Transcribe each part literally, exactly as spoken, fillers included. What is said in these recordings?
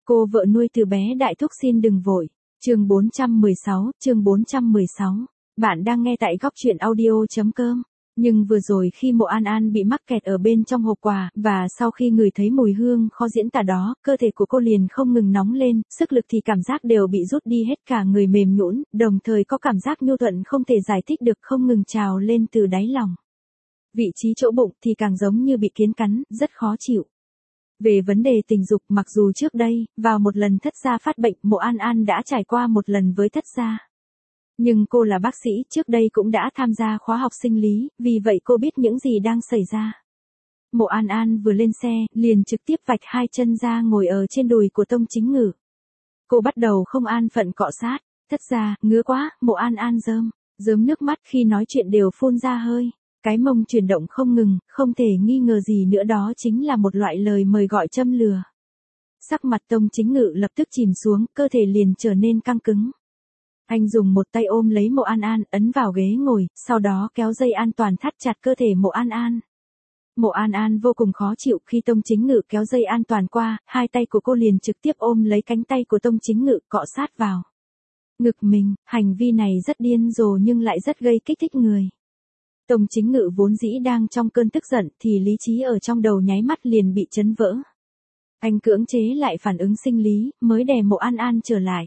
Cô vợ nuôi từ bé đại thúc xin đừng vội. Chương bốn trăm mười sáu, chương bốn trăm mười sáu. Bạn đang nghe tại góc truyện audio.com. Nhưng vừa rồi khi Mộ An An bị mắc kẹt ở bên trong hộp quà, và sau khi ngửi thấy mùi hương khó diễn tả đó, cơ thể của cô liền không ngừng nóng lên, sức lực thì cảm giác đều bị rút đi hết, cả người mềm nhũn, đồng thời có cảm giác nhu thuận không thể giải thích được không ngừng trào lên từ đáy lòng. Vị trí chỗ bụng thì càng giống như bị kiến cắn, rất khó chịu. Về vấn đề tình dục, mặc dù trước đây, vào một lần thất gia phát bệnh, Mộ An An đã trải qua một lần với thất gia. Nhưng cô là bác sĩ, trước đây cũng đã tham gia khóa học sinh lý, vì vậy cô biết những gì đang xảy ra. Mộ An An vừa lên xe, liền trực tiếp vạch hai chân ra ngồi ở trên đùi của Tông Chính Ngự. Cô bắt đầu không an phận cọ sát, thất gia, ngứa quá, Mộ An An rơm, rớm nước mắt khi nói chuyện đều phun ra hơi. Cái mông chuyển động không ngừng, không thể nghi ngờ gì nữa đó chính là một loại lời mời gọi châm lừa. Sắc mặt Tông Chính Ngự lập tức chìm xuống, cơ thể liền trở nên căng cứng. Anh dùng một tay ôm lấy Mộ An An, ấn vào ghế ngồi, sau đó kéo dây an toàn thắt chặt cơ thể Mộ An An. Mộ An An vô cùng khó chịu khi Tông Chính Ngự kéo dây an toàn qua, hai tay của cô liền trực tiếp ôm lấy cánh tay của Tông Chính Ngự cọ sát vào ngực mình, hành vi này rất điên rồ nhưng lại rất gây kích thích người. Tông Chính Ngự vốn dĩ đang trong cơn tức giận thì lý trí ở trong đầu nháy mắt liền bị chấn vỡ. Anh cưỡng chế lại phản ứng sinh lý, mới đè Mộ An An trở lại.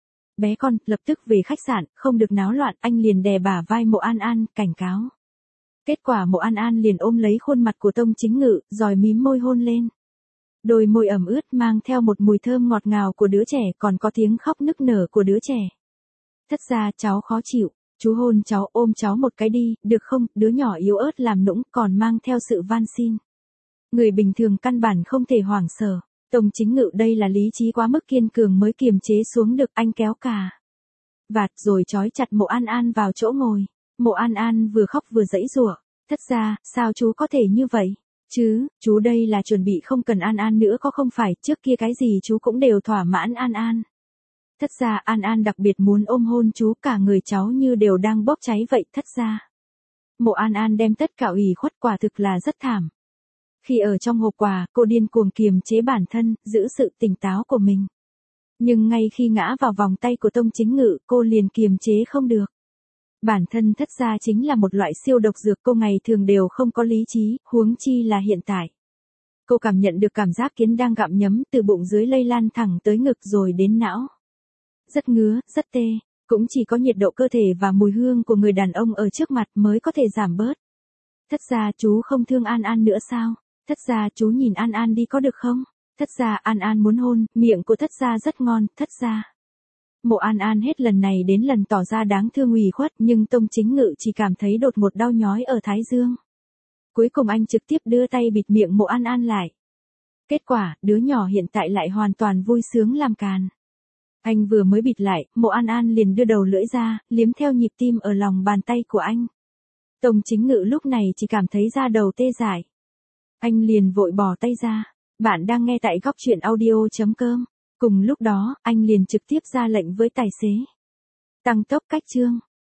Bé con, lập tức về khách sạn, không được náo loạn, anh liền đè bả vai Mộ An An, cảnh cáo. Kết quả Mộ An An liền ôm lấy khuôn mặt của Tông Chính Ngự, rồi mím môi hôn lên. Đôi môi ẩm ướt mang theo một mùi thơm ngọt ngào của đứa trẻ, còn có tiếng khóc nức nở của đứa trẻ. Thất gia, cháu khó chịu. Chú hôn cháu, ôm cháu một cái đi, được không? Đứa nhỏ yếu ớt làm nũng, còn mang theo sự van xin. Người bình thường căn bản không thể hoảng sợ. Tông Chính Ngự đây là lý trí quá mức kiên cường mới kiềm chế xuống được, anh kéo cà vạt rồi trói chặt Mộ An An vào chỗ ngồi. Mộ An An vừa khóc vừa giãy giụa. Thất gia, sao chú có thể như vậy? Chứ, chú đây là chuẩn bị không cần An An nữa có không phải, trước kia cái gì chú cũng đều thỏa mãn An An. Thất gia, An An đặc biệt muốn ôm hôn chú, cả người cháu như đều đang bốc cháy vậy, thất gia. Mộ An An đem tất cả ủy khuất, quả thực là rất thảm. Khi ở trong hộp quà, cô điên cuồng kiềm chế bản thân, giữ sự tỉnh táo của mình. Nhưng ngay khi ngã vào vòng tay của Tông Chính Ngự, cô liền kiềm chế không được. Bản thân thất gia chính là một loại siêu độc dược, cô ngày thường đều không có lý trí, huống chi là hiện tại. Cô cảm nhận được cảm giác kiến đang gặm nhấm từ bụng dưới lây lan thẳng tới ngực rồi đến não. Rất ngứa, rất tê, cũng chỉ có nhiệt độ cơ thể và mùi hương của người đàn ông ở trước mặt mới có thể giảm bớt. Thất gia, chú không thương An An nữa sao? Thất gia, chú nhìn An An đi có được không? Thất gia, An An muốn hôn, miệng của thất gia rất ngon, thất gia. Mộ An An hết lần này đến lần tỏ ra đáng thương ủy khuất, nhưng Tông Chính Ngự chỉ cảm thấy đột ngột đau nhói ở thái dương. Cuối cùng anh trực tiếp đưa tay bịt miệng Mộ An An lại. Kết quả, đứa nhỏ hiện tại lại hoàn toàn vui sướng làm càn. Anh vừa mới bịt lại, Mộ An An liền đưa đầu lưỡi ra, liếm theo nhịp tim ở lòng bàn tay của anh. Tông Chính Ngự lúc này chỉ cảm thấy da đầu tê dại. Anh liền vội bỏ tay ra. Bạn đang nghe tại góc truyện audio.com. Cùng lúc đó, anh liền trực tiếp ra lệnh với tài xế. Tăng tốc cách chương.